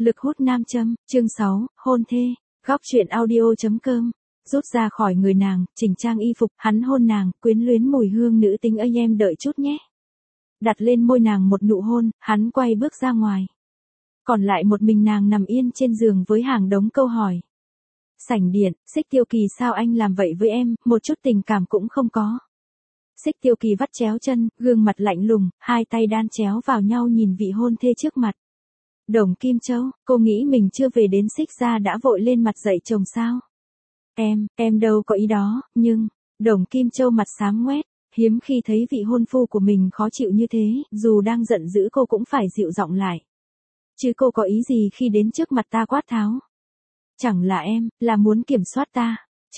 Lực hút nam châm, chương 6, hôn thê, góc truyện audio.com. Rút ra khỏi người nàng, chỉnh trang y phục, hắn hôn nàng, quyến luyến mùi hương nữ tính ơi em đợi chút nhé. Đặt lên môi nàng một nụ hôn, hắn quay bước ra ngoài. Còn lại một mình nàng nằm yên trên giường với hàng đống câu hỏi. Sảnh điện, Xích Tiêu Kỳ sao anh làm vậy với em, một chút tình cảm cũng không có. Xích Tiêu Kỳ vắt chéo chân, gương mặt lạnh lùng, hai tay đan chéo vào nhau nhìn vị hôn thê trước mặt. Đồng Kim Châu, cô nghĩ mình chưa về đến Xích gia đã vội lên mặt dạy chồng sao? Em đâu có ý đó, nhưng, Đồng Kim Châu mặt xám ngoét, hiếm khi thấy vị hôn phu của mình khó chịu như thế, dù đang giận dữ cô cũng phải dịu giọng lại. Chứ cô có ý gì khi đến trước mặt ta quát tháo? Chẳng là em, là muốn kiểm soát ta.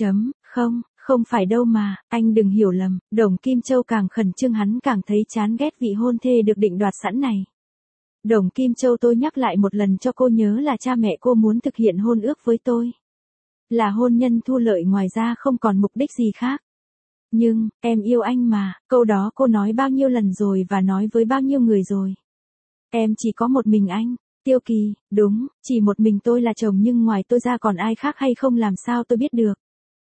Không phải đâu mà, anh đừng hiểu lầm, Đồng Kim Châu càng khẩn trương hắn càng thấy chán ghét vị hôn thê được định đoạt sẵn này. Đồng Kim Châu tôi nhắc lại một lần cho cô nhớ là cha mẹ cô muốn thực hiện hôn ước với tôi. Là hôn nhân thu lợi ngoài ra không còn mục đích gì khác. Nhưng, em yêu anh mà, câu đó cô nói bao nhiêu lần rồi và nói với bao nhiêu người rồi. Em chỉ có một mình anh. Tiêu Kỳ, đúng, chỉ một mình tôi là chồng nhưng ngoài tôi ra còn ai khác hay không làm sao tôi biết được.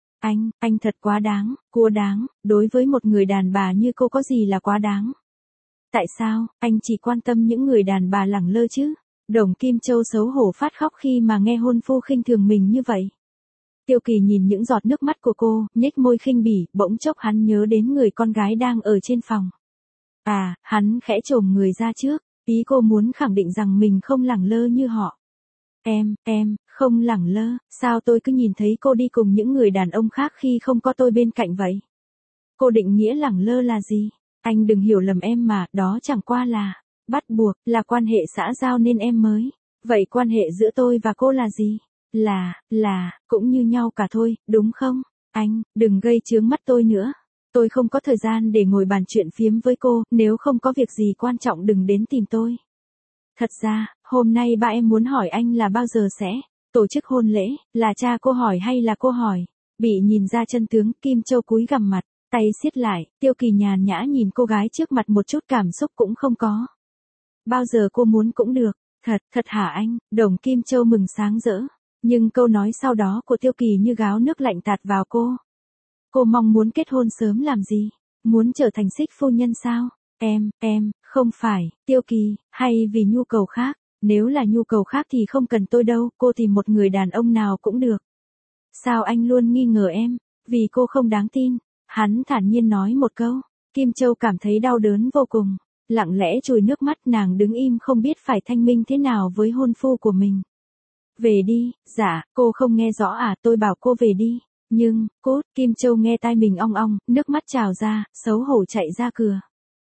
Anh thật quá đáng, cua đáng, đối với một người đàn bà như cô có gì là quá đáng. Tại sao, anh chỉ quan tâm những người đàn bà lẳng lơ chứ? Đồng Kim Châu xấu hổ phát khóc khi mà nghe hôn phu khinh thường mình như vậy. Tiêu Kỳ nhìn những giọt nước mắt của cô, nhếch môi khinh bỉ, bỗng chốc hắn nhớ đến người con gái đang ở trên phòng. Hắn khẽ chồm người ra trước, ý cô muốn khẳng định rằng mình không lẳng lơ như họ. Em, không lẳng lơ, sao tôi cứ nhìn thấy cô đi cùng những người đàn ông khác khi không có tôi bên cạnh vậy? Cô định nghĩa lẳng lơ là gì? Anh đừng hiểu lầm em mà, đó chẳng qua là, bắt buộc, là quan hệ xã giao nên em mới. Vậy quan hệ giữa tôi và cô là gì? Cũng như nhau cả thôi, đúng không? Anh, đừng gây chướng mắt tôi nữa. Tôi không có thời gian để ngồi bàn chuyện phiếm với cô, nếu không có việc gì quan trọng đừng đến tìm tôi. Thật ra, hôm nay ba em muốn hỏi anh là bao giờ sẽ tổ chức hôn lễ, là cha cô hỏi hay là cô hỏi? Bị nhìn ra chân tướng, Kim Châu cúi gằm mặt, tay siết lại, Tiêu Kỳ nhàn nhã nhìn cô gái trước mặt một chút cảm xúc cũng không có. Bao giờ cô muốn cũng được, thật hả anh? Đồng Kim Châu mừng sáng rỡ, nhưng câu nói sau đó của Tiêu Kỳ như gáo nước lạnh tạt vào cô. Cô mong muốn kết hôn sớm làm gì? Muốn trở thành Xích phu nhân sao? Không phải, Tiêu Kỳ, hay vì nhu cầu khác? Nếu là nhu cầu khác thì không cần tôi đâu, cô tìm một người đàn ông nào cũng được. Sao anh luôn nghi ngờ em? Vì cô không đáng tin. Hắn thản nhiên nói một câu. Kim Châu cảm thấy đau đớn vô cùng. Lặng lẽ chùi nước mắt, nàng đứng im không biết phải thanh minh thế nào với hôn phu của mình. Về đi, dạ, cô không nghe rõ à, tôi bảo cô về đi. Nhưng, Kim Châu nghe tai mình ong ong, nước mắt trào ra, xấu hổ chạy ra cửa.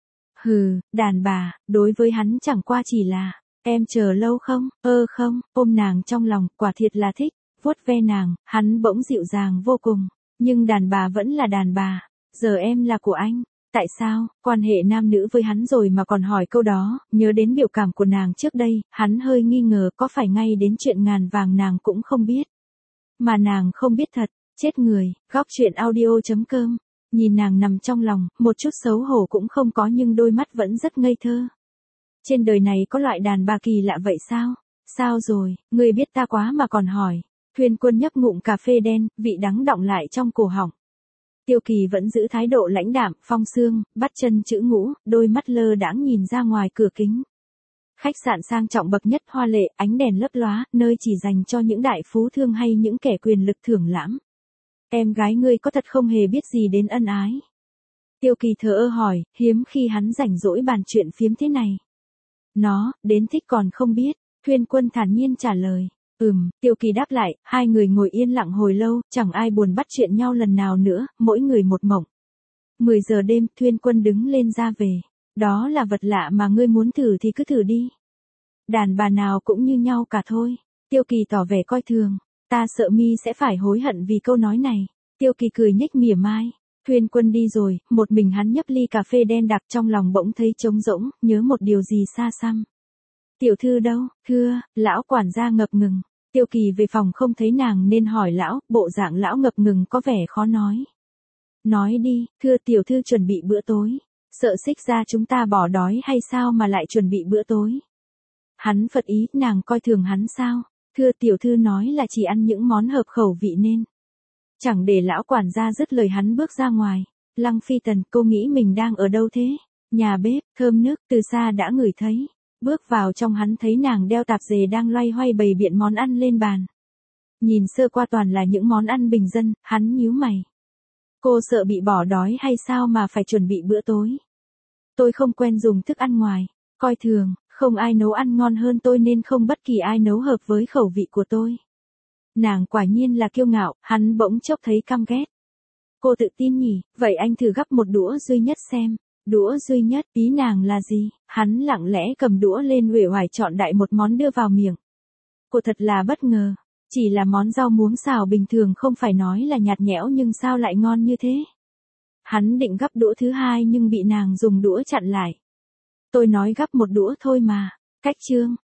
Đàn bà, đối với hắn chẳng qua chỉ là, em chờ lâu không? Không, ôm nàng trong lòng, quả thiệt là thích, vuốt ve nàng, hắn bỗng dịu dàng vô cùng. Nhưng đàn bà vẫn là đàn bà, giờ em là của anh. Tại sao, quan hệ nam nữ với hắn rồi mà còn hỏi câu đó, nhớ đến biểu cảm của nàng trước đây, hắn hơi nghi ngờ có phải ngay đến chuyện ngàn vàng nàng cũng không biết. Mà nàng không biết thật, chết người, góc truyện audio.com. Nhìn nàng nằm trong lòng, một chút xấu hổ cũng không có nhưng đôi mắt vẫn rất ngây thơ. Trên đời này có loại đàn bà kỳ lạ vậy sao? Sao rồi, người biết ta quá mà còn hỏi. Thuyên Quân nhấp ngụm cà phê đen, vị đắng đọng lại trong cổ họng. Tiêu Kỳ vẫn giữ thái độ lãnh đạm, phong sương, bắt chân chữ ngũ, đôi mắt lơ đãng nhìn ra ngoài cửa kính. Khách sạn sang trọng bậc nhất hoa lệ, ánh đèn lấp lóa, nơi chỉ dành cho những đại phú thương hay những kẻ quyền lực thưởng lãm. Em gái ngươi có thật không hề biết gì đến ân ái? Tiêu Kỳ thờ ơ hỏi, hiếm khi hắn rảnh rỗi bàn chuyện phiếm thế này. Nó, đến thích còn không biết, Thuyên Quân thản nhiên trả lời. Tiêu Kỳ đáp lại, hai người ngồi yên lặng hồi lâu, chẳng ai buồn bắt chuyện nhau lần nào nữa, mỗi người một mộng. 10 giờ đêm, Thuyên Quân đứng lên ra về. Đó là vật lạ mà ngươi muốn thử thì cứ thử đi. Đàn bà nào cũng như nhau cả thôi. Tiêu Kỳ tỏ vẻ coi thường. Ta sợ mi sẽ phải hối hận vì câu nói này. Tiêu Kỳ cười nhếch mỉa mai. Thuyên Quân đi rồi, một mình hắn nhấp ly cà phê đen đặc trong lòng bỗng thấy trống rỗng, nhớ một điều gì xa xăm. Tiểu thư đâu? Thưa, lão quản gia ngập ngừng. Tiêu Kỳ về phòng không thấy nàng nên hỏi lão, bộ dạng lão ngập ngừng có vẻ khó nói. Nói đi, thưa tiểu thư chuẩn bị bữa tối. Sợ Xích gia chúng ta bỏ đói hay sao mà lại chuẩn bị bữa tối? Hắn phật ý, nàng coi thường hắn sao? Thưa tiểu thư nói là chỉ ăn những món hợp khẩu vị nên. Chẳng để lão quản gia dứt lời hắn bước ra ngoài. Lăng Phi Tần, cô nghĩ mình đang ở đâu thế? Nhà bếp, thơm nước, từ xa đã ngửi thấy. Bước vào trong hắn thấy nàng đeo tạp dề đang loay hoay bày biện món ăn lên bàn. Nhìn sơ qua toàn là những món ăn bình dân, hắn nhíu mày. Cô sợ bị bỏ đói hay sao mà phải chuẩn bị bữa tối? Tôi không quen dùng thức ăn ngoài, coi thường, không ai nấu ăn ngon hơn tôi nên không bất kỳ ai nấu hợp với khẩu vị của tôi. Nàng quả nhiên là kiêu ngạo, hắn bỗng chốc thấy căm ghét. Cô tự tin nhỉ, vậy anh thử gắp một đũa duy nhất xem. Đũa duy nhất, ý nàng là gì? Hắn lặng lẽ cầm đũa lên uể oải chọn đại một món đưa vào miệng. Cô thật là bất ngờ, chỉ là món rau muống xào bình thường không phải nói là nhạt nhẽo nhưng sao lại ngon như thế? Hắn định gắp đũa thứ hai nhưng bị nàng dùng đũa chặn lại. Tôi nói gắp một đũa thôi mà, cách chương.